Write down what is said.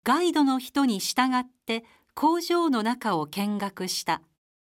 ガイドの人に従って工場の中を見学した。